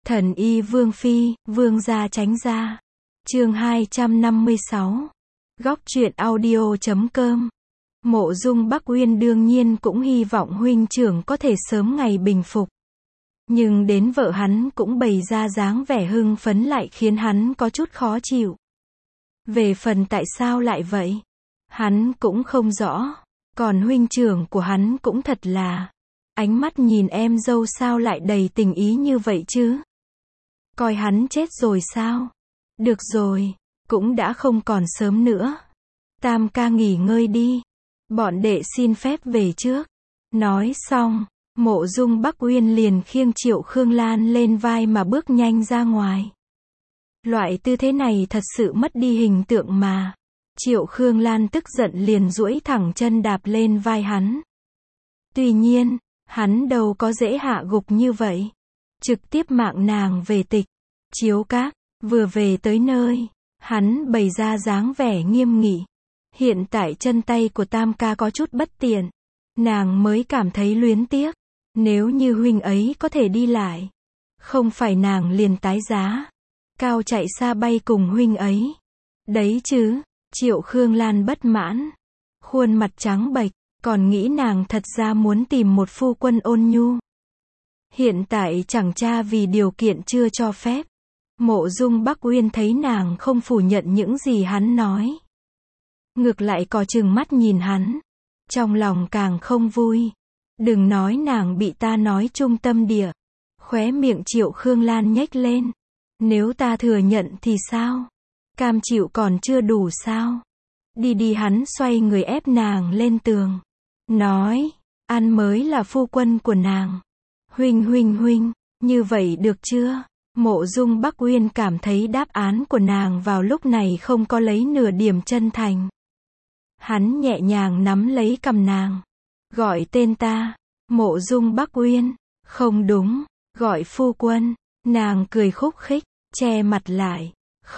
Thần y Vương Phi, Vương gia tránh ra. Chương 256. Góc truyện audio.com. Mộ Dung Bắc Uyên đương nhiên cũng hy vọng huynh trưởng có thể sớm ngày bình phục. Nhưng đến vợ hắn cũng bày ra dáng vẻ hưng phấn lại khiến hắn có chút khó chịu. Về phần tại sao lại vậy, hắn cũng không rõ. Còn huynh trưởng của hắn cũng thật là, ánh mắt nhìn em dâu sao lại đầy tình ý như vậy chứ? Coi hắn chết rồi sao? Được rồi, cũng đã không còn sớm nữa. Tam ca nghỉ ngơi đi. Bọn đệ xin phép về trước. Nói xong, Mộ Dung Bắc Uyên liền khiêng Triệu Khương Lan lên vai mà bước nhanh ra ngoài. Loại tư thế này thật sự mất đi hình tượng mà. Triệu Khương Lan tức giận liền duỗi thẳng chân đạp lên vai hắn. Tuy nhiên, hắn đâu có dễ hạ gục như vậy. Trực tiếp mạng nàng về Tịch Chiếu Các. Vừa về tới nơi, hắn bày ra dáng vẻ nghiêm nghị. Hiện tại chân tay của Tam ca có chút bất tiện. Nàng mới cảm thấy luyến tiếc. Nếu như huynh ấy có thể đi lại, không phải nàng liền tái giá cao chạy xa bay cùng huynh ấy. Đấy chứ. Triệu Khương Lan bất mãn, khuôn mặt trắng bệch, còn nghĩ nàng thật ra muốn tìm một phu quân ôn nhu. Hiện tại chẳng cha vì điều kiện chưa cho phép. Mộ Dung Bắc Uyên thấy nàng không phủ nhận những gì hắn nói, ngược lại cò trừng mắt nhìn hắn, trong lòng càng không vui. Đừng nói nàng bị ta nói trung tâm địa. Khóe miệng Triệu Khương Lan nhếch lên. Nếu ta thừa nhận thì sao? Cam chịu còn chưa đủ sao? Đi đi, hắn xoay người ép nàng lên tường. Nói, ăn mới là phu quân của nàng. Huynh, như vậy được chưa? Mộ Dung Bắc Uyên cảm thấy đáp án của nàng vào lúc này không có lấy nửa điểm chân thành. Hắn nhẹ nhàng nắm lấy cằm nàng. Gọi tên ta. Mộ Dung Bắc Uyên. Không đúng, gọi phu quân. Nàng cười khúc khích, che mặt lại.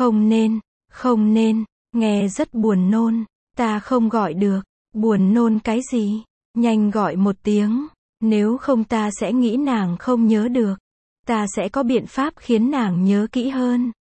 Không nên, nghe rất buồn nôn. Ta không gọi được. Buồn nôn cái gì? Nhanh gọi một tiếng. Nếu không ta sẽ nghĩ nàng không nhớ được. Ta sẽ có biện pháp khiến nàng nhớ kỹ hơn.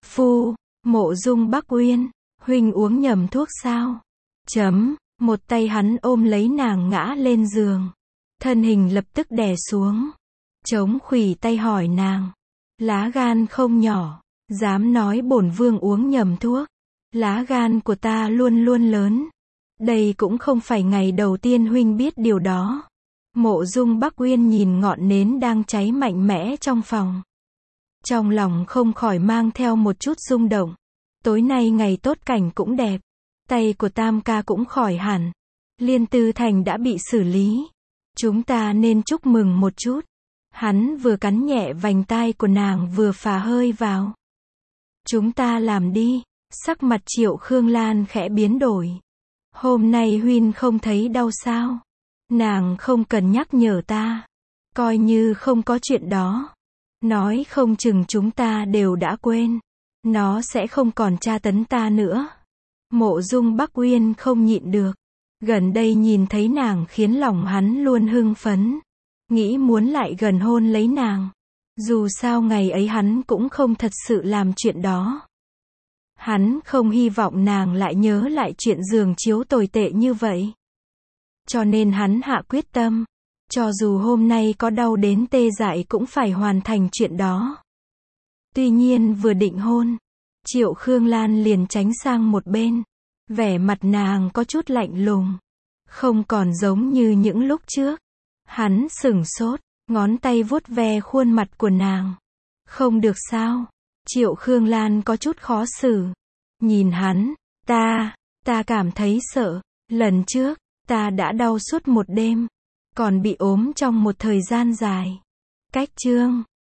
Mộ Dung Bắc Uyên, huynh uống nhầm thuốc sao? Một tay hắn ôm lấy nàng ngã lên giường. Thân hình lập tức đè xuống. Chống khuỷu tay hỏi nàng. Lá gan không nhỏ. Dám nói bổn vương uống nhầm thuốc. Lá gan của ta luôn luôn lớn. Đây cũng không phải ngày đầu tiên huynh biết điều đó. Mộ Dung Bắc Uyên nhìn ngọn nến đang cháy mạnh mẽ trong phòng. Trong lòng không khỏi mang theo một chút rung động. Tối nay ngày tốt cảnh cũng đẹp. Tay của Tam ca cũng khỏi hẳn. Liên Tư Thành đã bị xử lý. Chúng ta nên chúc mừng một chút. Hắn vừa cắn nhẹ vành tai của nàng vừa phả hơi vào. Chúng ta làm đi. Sắc mặt Triệu Khương Lan khẽ biến đổi. Hôm nay huynh không thấy đau sao? Nàng không cần nhắc nhở ta. Coi như không có chuyện đó. Nói không chừng chúng ta đều đã quên. Nó sẽ không còn tra tấn ta nữa. Mộ Dung Bắc Uyên không nhịn được. Gần đây nhìn thấy nàng khiến lòng hắn luôn hưng phấn. Nghĩ muốn lại gần hôn lấy nàng. Dù sao ngày ấy hắn cũng không thật sự làm chuyện đó. Hắn không hy vọng nàng lại nhớ lại chuyện giường chiếu tồi tệ như vậy. Cho nên hắn hạ quyết tâm. Cho dù hôm nay có đau đến tê dại cũng phải hoàn thành chuyện đó. Tuy nhiên vừa định hôn, Triệu Khương Lan liền tránh sang một bên. Vẻ mặt nàng có chút lạnh lùng. Không còn giống như những lúc trước. Hắn sửng sốt, ngón tay vuốt ve khuôn mặt của nàng. Không được sao? Triệu Khương Lan có chút khó xử. Nhìn hắn, ta cảm thấy sợ. Lần trước, ta đã đau suốt một đêm. Còn bị ốm trong một thời gian dài. Cách chương